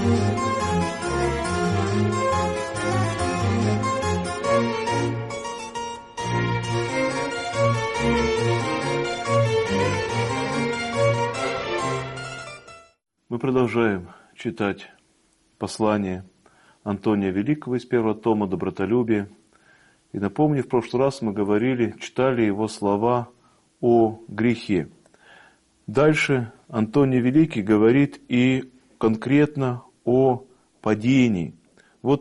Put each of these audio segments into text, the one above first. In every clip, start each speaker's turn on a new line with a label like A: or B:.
A: Мы продолжаем читать послание Антония Великого из первого тома «Добротолюбие». И напомню, в прошлый раз мы читали его слова о грехе. Дальше Антоний Великий говорит и конкретно о падении. Вот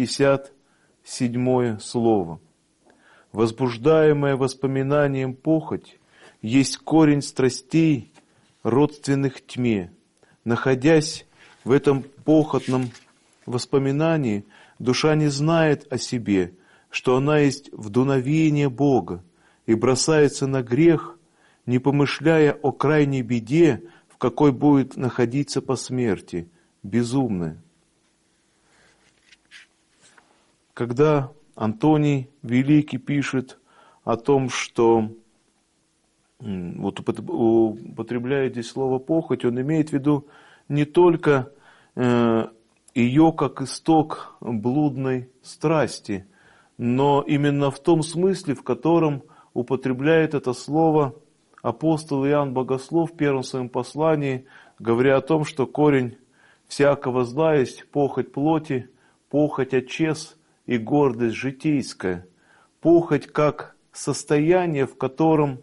A: 157 слово. «Возбуждаемая воспоминанием похоть есть корень страстей, родственных тьме. Находясь в этом похотном воспоминании, душа не знает о себе, что она есть вдуновение Бога, и бросается на грех, не помышляя о крайней беде, в какой будет находиться по смерти, безумная». Когда Антоний Великий пишет о том, что вот употребляет здесь слово «похоть», он имеет в виду не только ее как исток блудной страсти, но именно в том смысле, в котором употребляет это слово апостол Иоанн Богослов в первом своем послании, говоря о том, что корень всякого зла есть похоть плоти, похоть отчес и гордость житейская. Похоть как состояние, в котором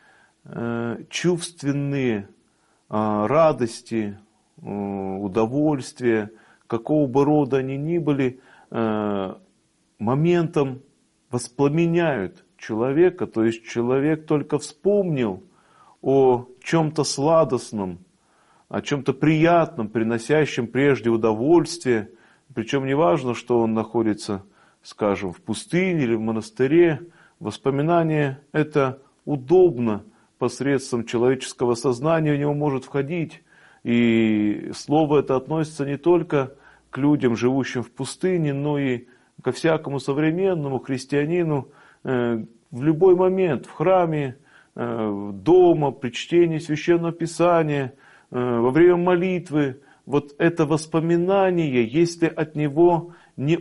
A: чувственные радости, удовольствия, какого бы рода они ни были, моментом воспламеняют человека, то есть человек только вспомнил о чем-то сладостном, о чем-то приятном, приносящем прежде удовольствие, причем не важно, что он находится, скажем, в пустыне или в монастыре, воспоминание это удобно, посредством человеческого сознания в него может входить. И слово это относится не только к людям, живущим в пустыне, но и ко всякому современному христианину в любой момент, в храме, дома, при чтении Священного Писания, во время молитвы. Вот это воспоминание, если от него не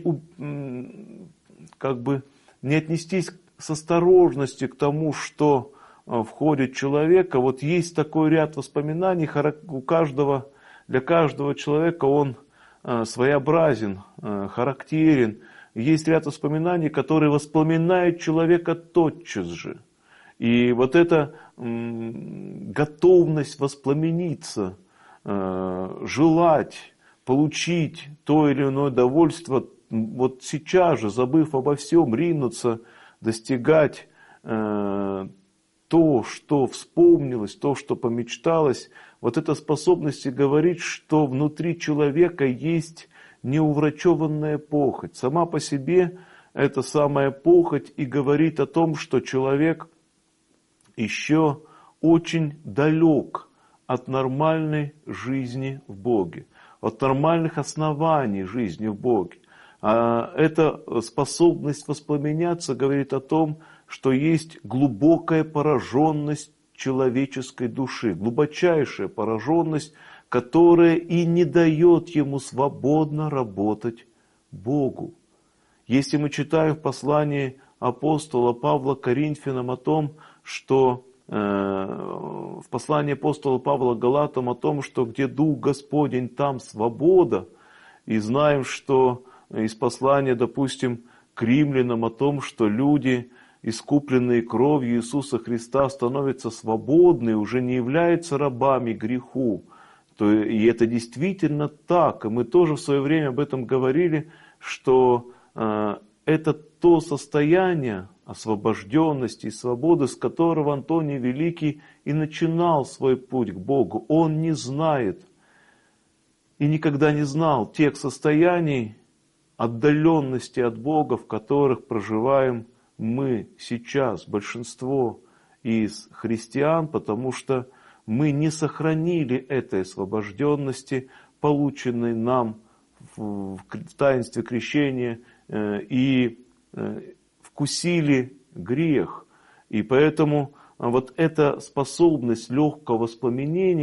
A: отнестись с осторожностью к тому, что входит человека, вот есть такой ряд воспоминаний, для каждого человека он своеобразен, характерен. Есть ряд воспоминаний, которые воспламеняют человека тотчас же. И вот эта готовность воспламениться, желать, получить то или иное удовольствие, вот сейчас же, забыв обо всем, ринуться, достигать то, что вспомнилось, то, что помечталось, вот эта способность говорить, что внутри человека есть неуврачеванная похоть. Сама по себе эта самая похоть и говорит о том, что человек еще очень далек от нормальной жизни в Боге, от нормальных оснований жизни в Боге. А эта способность воспламеняться говорит о том, что есть глубокая пораженность человеческой души, глубочайшая пораженность, которая и не дает ему свободно работать Богу. Если мы читаем в послании апостола Павла к Коринфянам о том, что в послании апостола Павла к Галатам о том, что где Дух Господень, там свобода, и знаем, что из послания, допустим, к римлянам о том, что люди, искупленные кровью Иисуса Христа, становятся свободны, уже не являются рабами греху. И это действительно так. И мы тоже в свое время об этом говорили, что это то состояние освобожденности и свободы, с которого Антоний Великий и начинал свой путь к Богу. Он не знает и никогда не знал тех состояний отдаленности от Бога, в которых проживаем мы сейчас, большинство из христиан, потому что мы не сохранили этой освобожденности, полученной нам в таинстве крещения, и вкусили грех. И поэтому вот эта способность легкого воспламенения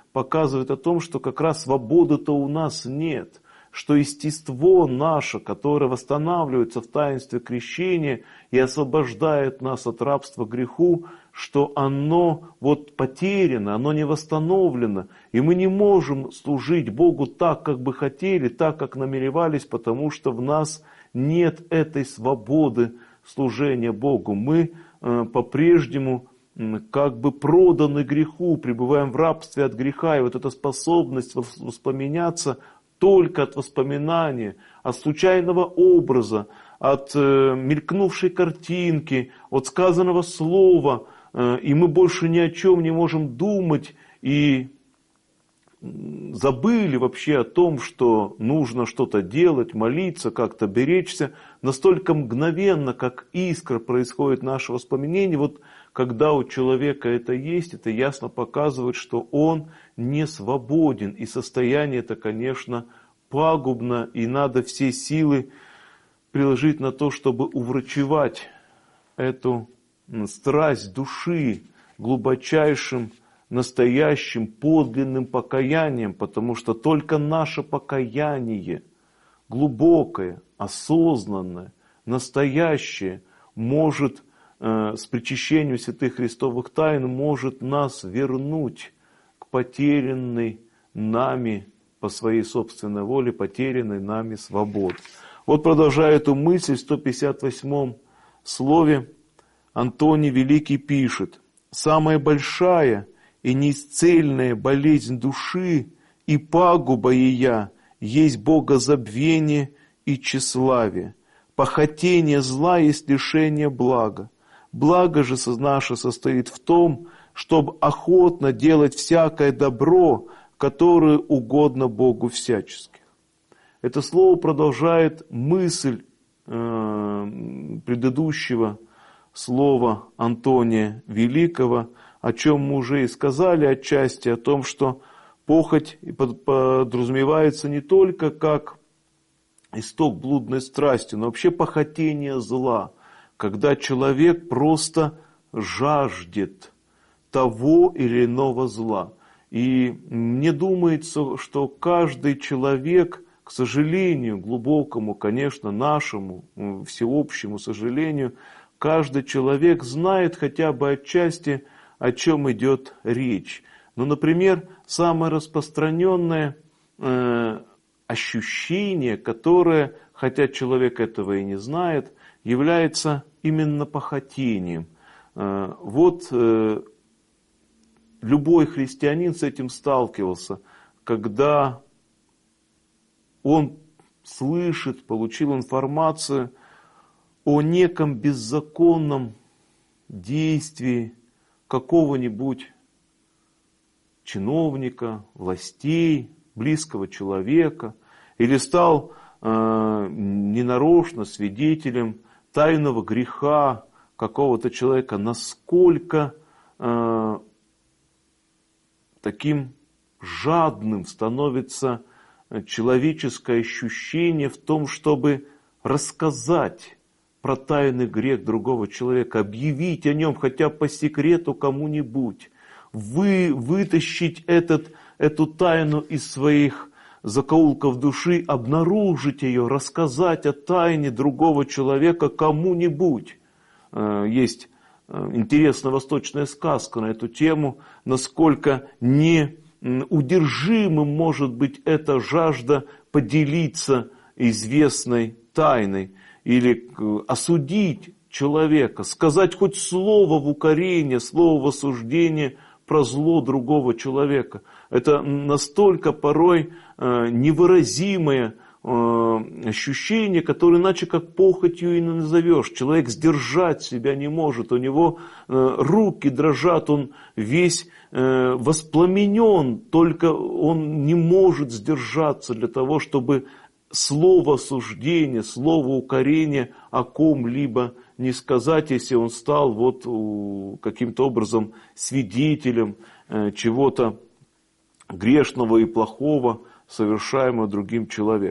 A: показывает о том, что как раз свободы-то у нас нет, что естество наше, которое восстанавливается в таинстве крещения и освобождает нас от рабства греху, что оно вот потеряно, оно не восстановлено, и мы не можем служить Богу так, как бы хотели, так, как намеревались, потому что в нас нет этой свободы служения Богу. Мы по-прежнему как бы проданы греху, пребываем в рабстве от греха, и вот эта способность воспламеняться только от воспоминания, от случайного образа, от мелькнувшей картинки, от сказанного слова, и мы больше ни о чем не можем думать, и забыли вообще о том, что нужно что-то делать, молиться, как-то беречься, настолько мгновенно, как искра происходит наше воспоминание. Вот когда у человека это есть, это ясно показывает, что он не свободен. И состояние это, конечно, пагубно, и надо все силы приложить на то, чтобы уврачевать эту страсть души глубочайшим, настоящим, подлинным покаянием, потому что только наше покаяние, глубокое, осознанное, настоящее, может с причащением святых христовых тайн может нас вернуть к потерянной нами по своей собственной воле, потерянной нами свободе. Вот продолжая эту мысль, в 158 слове Антоний Великий пишет: «Самая большая и неисцельная болезнь души и пагуба ея есть богозабвение и тщеславие. Похотение зла есть лишение блага. Благо же наше состоит в том, чтобы охотно делать всякое добро, которое угодно Богу всяческих». Это слово продолжает мысль предыдущего слова Антония Великого, о чем мы уже и сказали отчасти, о том, что похоть подразумевается не только как исток блудной страсти, но вообще похотение зла, когда человек просто жаждет того или иного зла. И мне думается, что каждый человек, к сожалению, глубокому, конечно, нашему, всеобщему сожалению, каждый человек знает хотя бы отчасти, о чем идет речь. Ну, например, самое распространенное ощущение, которое, хотя человек этого и не знает, является именно похотением. Вот любой христианин с этим сталкивался, когда он слышит, получил информацию о неком беззаконном действии какого-нибудь чиновника, властей, близкого человека, или стал ненарочно свидетелем тайного греха какого-то человека, насколько таким жадным становится человеческое ощущение в том, чтобы рассказать про тайный грех другого человека, объявить о нем хотя бы по секрету кому-нибудь, вытащить эту тайну из своих закоулков души, обнаружить ее, рассказать о тайне другого человека кому-нибудь. Есть интересная восточная сказка на эту тему, насколько неудержимым может быть эта жажда поделиться известной тайной или осудить человека, сказать хоть слово в укорение, слово в осуждение про зло другого человека. Это настолько порой невыразимое ощущение, которое иначе как похотью и не назовешь. Человек сдержать себя не может, у него руки дрожат, он весь воспламенен, только он не может сдержаться для того, чтобы слово осуждения, слово укорения о ком-либо не сказать, если он стал вот каким-то образом свидетелем чего-то грешного и плохого, совершаемого другим человеком.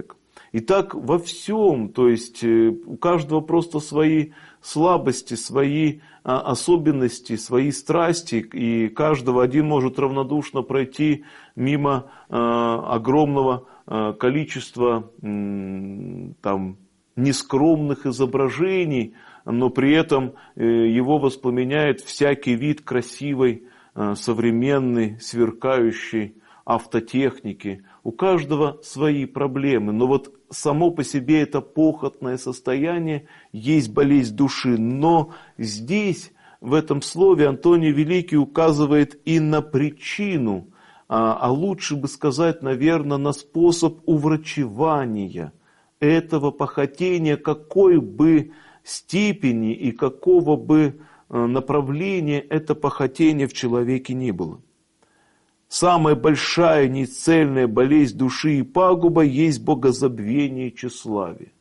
A: И так во всем, то есть у каждого просто свои слабости, свои особенности, свои страсти, и каждого один может равнодушно пройти мимо огромного количества там, нескромных изображений, но при этом его воспламеняет всякий вид красивой, современной, сверкающей автотехники. У каждого свои проблемы, но вот само по себе это похотное состояние есть болезнь души. Но здесь, в этом слове, Антоний Великий указывает и на причину, а лучше бы сказать, наверное, на способ уврачевания этого похотения, какой бы степени и какого бы направления это похотение в человеке ни было. Самая большая нецельная болезнь души и пагуба есть богозабвение и тщеславие.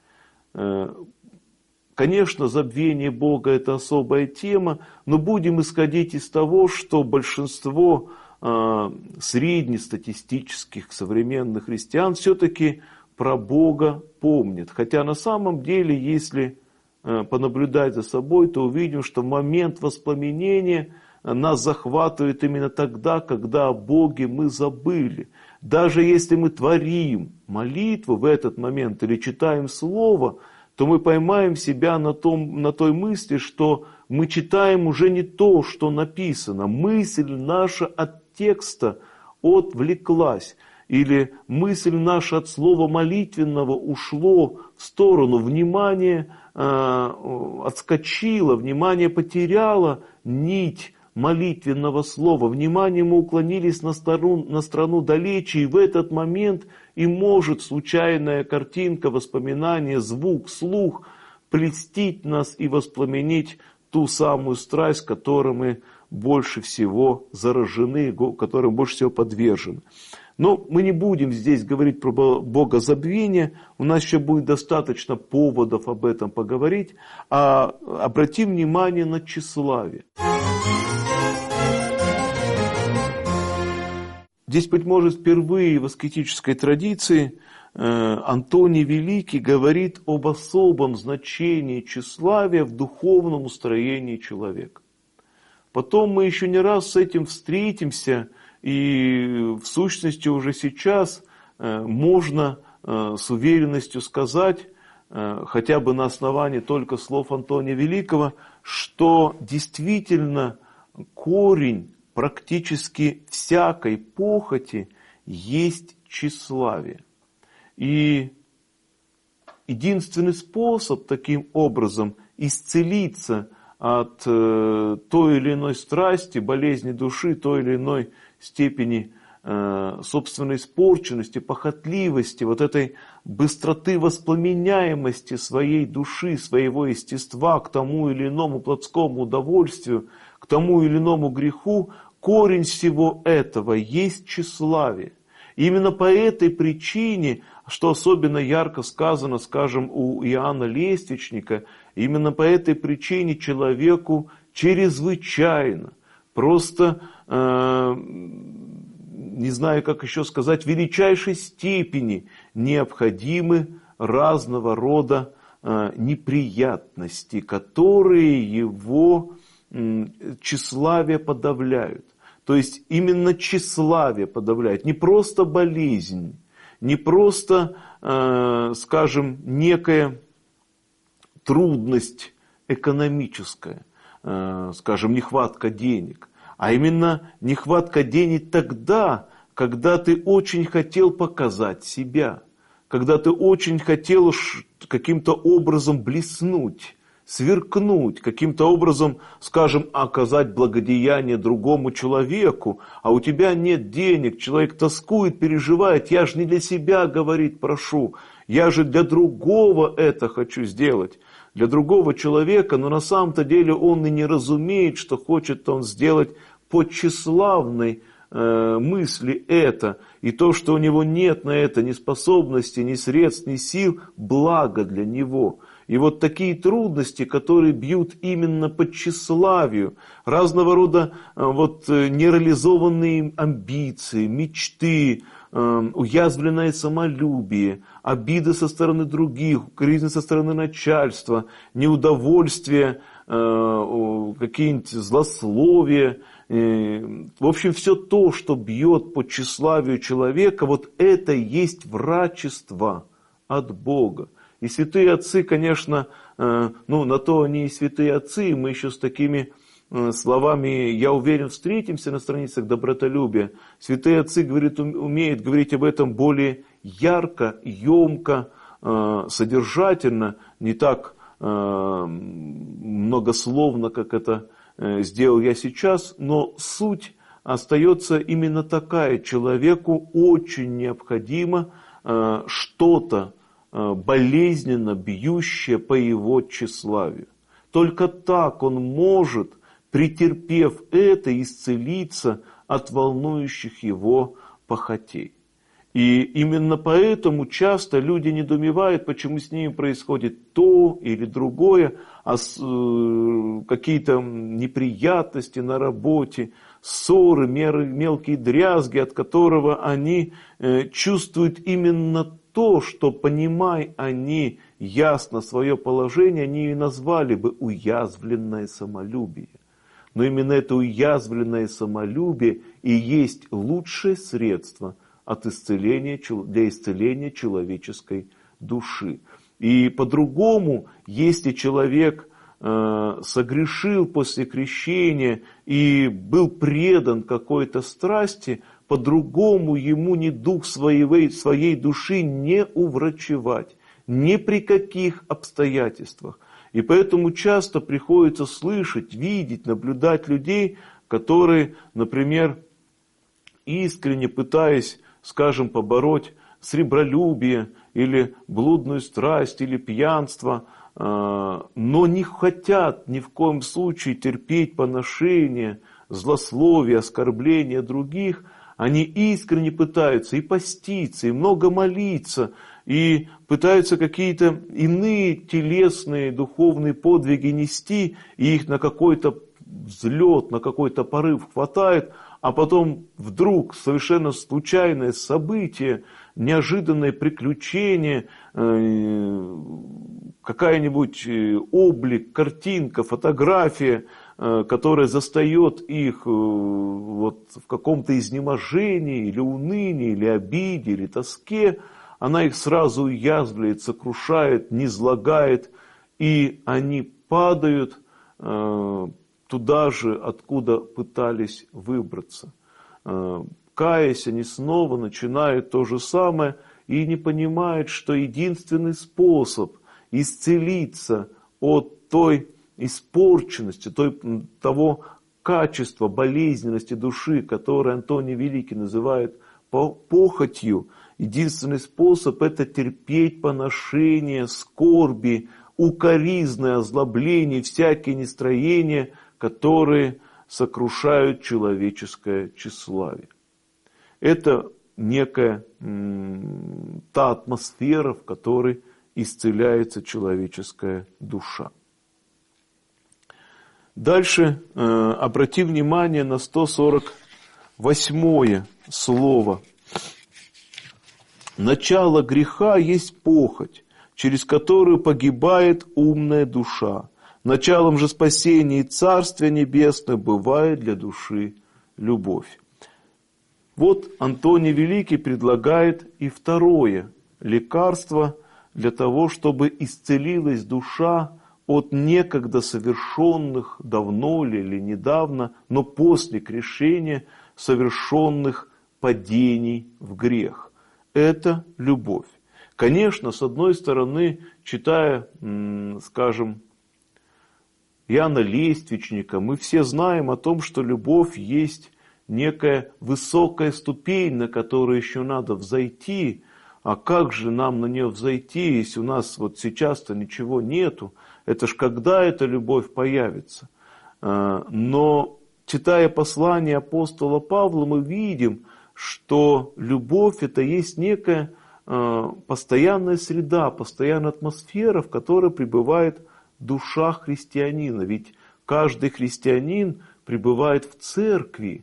A: Конечно, забвение Бога – это особая тема, но будем исходить из того, что большинство среднестатистических современных христиан все-таки про Бога помнят. Хотя на самом деле, если понаблюдать за собой, то увидим, что момент воспламенения нас захватывает именно тогда, когда о Боге мы забыли. Даже если мы творим молитву в этот момент или читаем Слово, то мы поймаем себя на той мысли, что мы читаем уже не то, что написано. Мысль наша от текста отвлеклась. Или мысль наша от слова молитвенного ушло в сторону. Внимание отскочило, внимание потеряло нить молитвенного слова. Внимание мы уклонились на страну далече, и в этот момент и может случайная картинка, воспоминание, звук, слух прельстить нас и воспламенить ту самую страсть, которой мы больше всего заражены, которой больше всего подвержены. Но мы не будем здесь говорить про богозабвение, у нас еще будет достаточно поводов об этом поговорить, а обратим внимание на тщеславие. Здесь, быть может, впервые в аскетической традиции Антоний Великий говорит об особом значении тщеславия в духовном устроении человека. Потом мы еще не раз с этим встретимся, и в сущности уже сейчас можно с уверенностью сказать, хотя бы на основании только слов Антония Великого, что действительно корень практически всякой похоти есть тщеславие. И единственный способ таким образом исцелиться от той или иной страсти, болезни души, той или иной степени собственной испорченности, похотливости, вот этой быстроты воспламеняемости своей души, своего естества к тому или иному плотскому удовольствию, к тому или иному греху, корень всего этого есть тщеславие. И именно по этой причине, что особенно ярко сказано, скажем, у Иоанна Лествичника, именно по этой причине человеку чрезвычайно, просто, не знаю, как еще сказать, в величайшей степени необходимы разного рода неприятности, которые его тщеславие подавляют. То есть именно тщеславие подавляет, не просто болезнь, не просто, скажем, некая трудность экономическая, скажем, нехватка денег, а именно нехватка денег тогда, когда ты очень хотел показать себя, когда ты очень хотел каким-то образом блеснуть, сверкнуть, каким-то образом, скажем, оказать благодеяние другому человеку, а у тебя нет денег, человек тоскует, переживает, я же не для себя, говорит, прошу, я же для другого это хочу сделать, для другого человека, но на самом-то деле он и не разумеет, что хочет он сделать по тщеславной мысли это, и то, что у него нет на это ни способности, ни средств, ни сил, благо для него. И вот такие трудности, которые бьют именно по тщеславию, разного рода нереализованные амбиции, мечты, уязвленное самолюбие, обиды со стороны других, укоризны со стороны начальства, неудовольствие, какие-нибудь злословия. В общем, все то, что бьет по тщеславию человека, вот это и есть врачество от Бога. И святые отцы, конечно, на то они и святые отцы, и мы еще с такими словами, я уверен, встретимся на страницах добротолюбия. Святые отцы умеют говорить об этом более ярко, емко, содержательно, не так многословно, как это сделал я сейчас, но суть остается именно такая. Человеку очень необходимо что-то болезненно бьющее по его тщеславию. Только так он может, претерпев это, исцелиться от волнующих его похотей. И именно поэтому часто люди недоумевают, почему с ними происходит то или другое, какие-то неприятности на работе, ссоры, мелкие дрязги, от которого они чувствуют именно то, что, понимая они ясно свое положение, они и назвали бы уязвленное самолюбие. Но именно это уязвленное самолюбие и есть лучшее средство для исцеления человеческой души. И по-другому, если человек согрешил после крещения и был предан какой-то страсти, по-другому ему ни дух своей души не уврачевать, ни при каких обстоятельствах. И поэтому часто приходится слышать, видеть, наблюдать людей, которые, например, искренне пытаясь, скажем, побороть сребролюбие или блудную страсть или пьянство, но не хотят ни в коем случае терпеть поношение, злословие, оскорбления других. Они искренне пытаются и поститься, и много молиться, и пытаются какие-то иные телесные, духовные подвиги нести, и их на какой-то взлет, на какой-то порыв хватает, а потом вдруг совершенно случайное событие, неожиданное приключение, какая-нибудь облик, картинка, фотография, которая застает их вот в каком-то изнеможении, или унынии, или обиде, или тоске, она их сразу уязвляет, сокрушает, низлагает, и они падают туда же, откуда пытались выбраться. Каясь, они снова начинают то же самое и не понимают, что единственный способ исцелиться от той испорченности, того качества болезненности души, которое Антоний Великий называет похотью, единственный способ — это терпеть поношения, скорби, укоризны, озлобления, всякие нестроения, которые сокрушают человеческое тщеславие. Это некая та атмосфера, в которой исцеляется человеческая душа. Дальше обрати внимание на 148 слово. Начало греха есть похоть, через которую погибает умная душа. Началом же спасения и Царствия Небесного бывает для души любовь. Вот Антоний Великий предлагает и второе лекарство для того, чтобы исцелилась душа от некогда совершенных, давно ли или недавно, но после крещения совершенных падений в грех. Это любовь. Конечно, с одной стороны, читая, скажем, Иоанна Лествичника, мы все знаем о том, что любовь есть некая высокая ступень, на которую еще надо взойти. А как же нам на нее взойти, если у нас вот сейчас-то ничего нету? Это ж когда эта любовь появится? Но читая послание апостола Павла, мы видим, что любовь — это есть некая постоянная среда, постоянная атмосфера, в которой пребывает душа христианина. Ведь каждый христианин пребывает в церкви,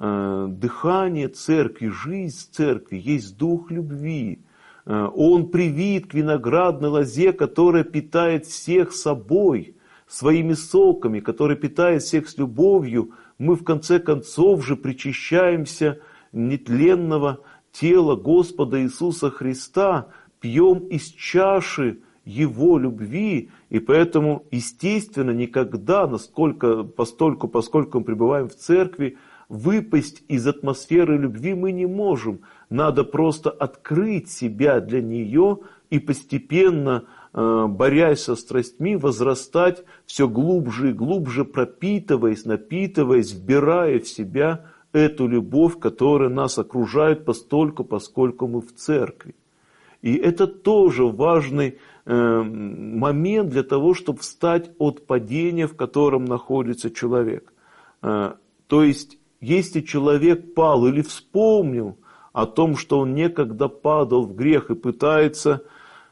A: дыхание церкви, жизнь церкви есть дух любви. Он привит к виноградной лозе, которая питает всех собой, своими соками, которая питает всех с любовью. Мы в конце концов же причащаемся нетленного тела Господа Иисуса Христа, пьем из чаши Его любви, и поэтому, естественно, никогда, поскольку мы пребываем в церкви, выпасть из атмосферы любви мы не можем. Надо просто открыть себя для нее и постепенно, борясь со страстьми, возрастать все глубже и глубже, пропитываясь, напитываясь, вбирая в себя эту любовь, которая нас окружает поскольку мы в церкви. И это тоже важный момент для того, чтобы встать от падения, в котором находится человек. То есть, если человек пал или вспомнил о том, что он некогда падал в грех и пытается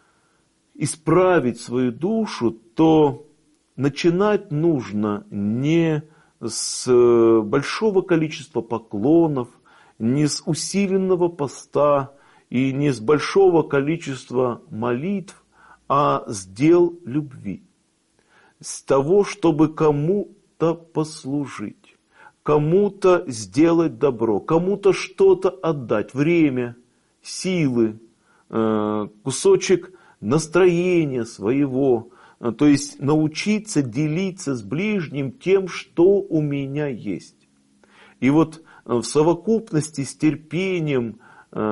A: исправить свою душу, то начинать нужно не с большого количества поклонов, не с усиленного поста и не с большого количества молитв, а с дел любви. С того, чтобы кому-то послужить, кому-то сделать добро, кому-то что-то отдать, время, силы, кусочек настроения своего, то есть научиться делиться с ближним тем, что у меня есть. И вот в совокупности с терпением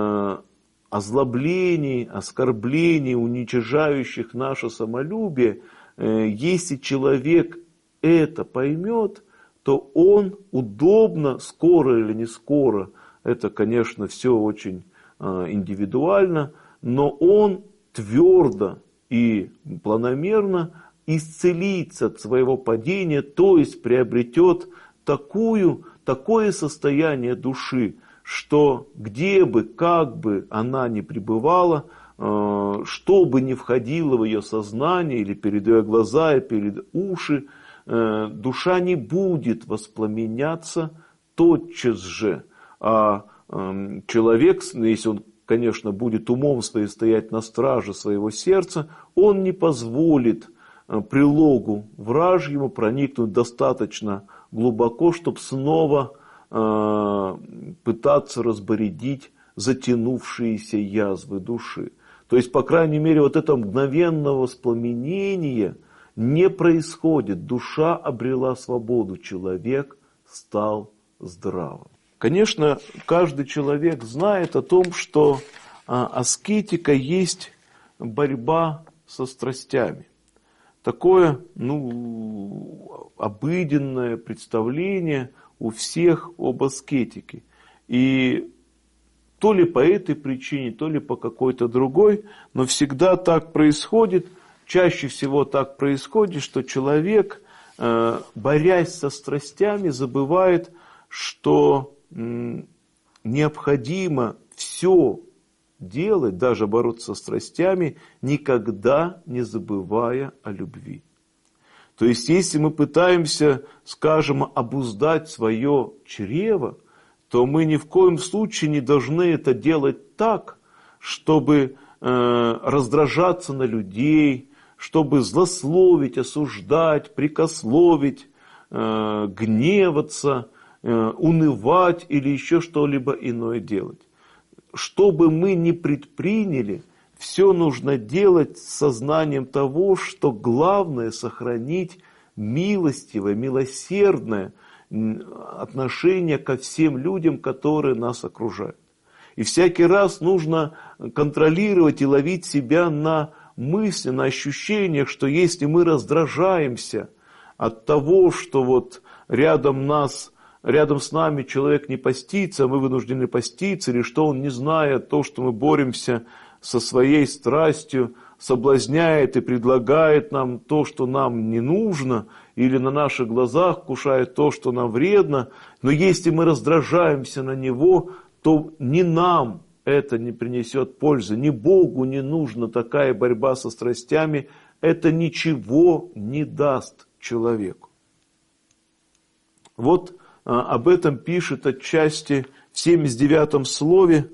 A: озлоблений, оскорблений, уничижающих наше самолюбие, если человек это поймет, то он удобно, скоро или не скоро, это, конечно, все очень индивидуально, но он твердо и планомерно исцелится от своего падения, то есть приобретет такое состояние души, что где бы, как бы она ни пребывала, что бы ни входило в ее сознание, или перед ее глаза, и перед уши, душа не будет воспламеняться тотчас же. А человек, если он, конечно, будет умом своим стоять на страже своего сердца, он не позволит прилогу вражьему проникнуть достаточно глубоко, чтобы снова пытаться разбередить затянувшиеся язвы души. То есть, по крайней мере, вот это мгновенное воспламенение не происходит. Душа обрела свободу, человек стал здравым. Конечно, каждый человек знает о том, что аскетика есть борьба со страстями. Такое, обыденное представление у всех об аскетике. И то ли по этой причине, то ли по какой-то другой, но всегда так происходит, чаще всего так происходит, что человек, борясь со страстями, забывает, что необходимо все делать, даже бороться со страстями, никогда не забывая о любви. То есть, если мы пытаемся, скажем, обуздать свое чрево, то мы ни в коем случае не должны это делать так, чтобы раздражаться на людей, чтобы злословить, осуждать, прикословить, гневаться, унывать или еще что-либо иное делать. Что бы мы ни предприняли, все нужно делать с сознанием того, что главное сохранить милостивое, милосердное отношение ко всем людям, которые нас окружают. И всякий раз нужно контролировать и ловить себя на мысли, на ощущениях, что если мы раздражаемся от того, что вот рядом с нами человек не постится, а мы вынуждены поститься, или что он, не зная то, что мы боремся со своей страстью, соблазняет и предлагает нам то, что нам не нужно, или на наших глазах кушает то, что нам вредно, но если мы раздражаемся на него, то ни нам это не принесет пользы, ни Богу не нужна такая борьба со страстями, это ничего не даст человеку. Вот об этом пишет отчасти в 79-м слове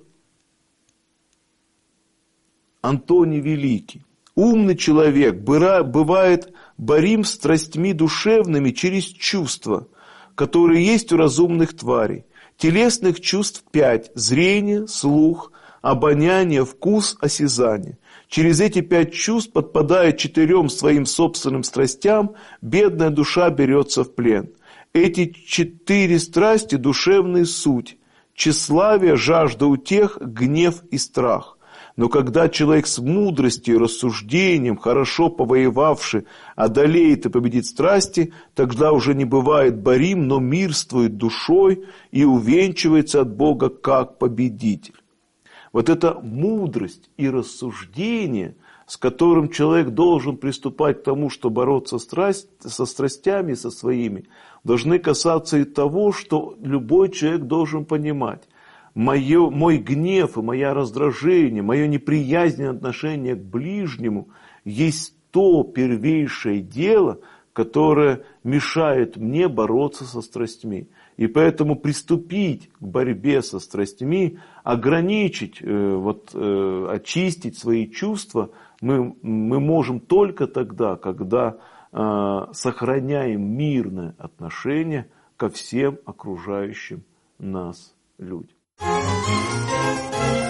A: Антоний Великий. Умный человек бывает борим страстьми душевными через чувства, которые есть у разумных тварей. Телесных чувств 5: зрение, слух, обоняние, вкус, осязание. Через эти 5 чувств, подпадая 4 своим собственным страстям, бедная душа берется в плен. Эти 4 страсти – душевная суть: тщеславие, жажда утех, гнев и страх. Но когда человек с мудростью и рассуждением, хорошо повоевавший, одолеет и победит страсти, тогда уже не бывает борим, но мирствует душой и увенчивается от Бога как победитель. Вот эта мудрость и рассуждение, с которым человек должен приступать к тому, что бороться со страстями со своими, должны касаться и того, что любой человек должен понимать. Мой гнев и мое раздражение, мое неприязненное отношение к ближнему есть то первейшее дело, которое мешает мне бороться со страстьми. И поэтому приступить к борьбе со страстьми, ограничить, очистить свои чувства мы можем только тогда, когда сохраняем мирное отношение ко всем окружающим нас людям.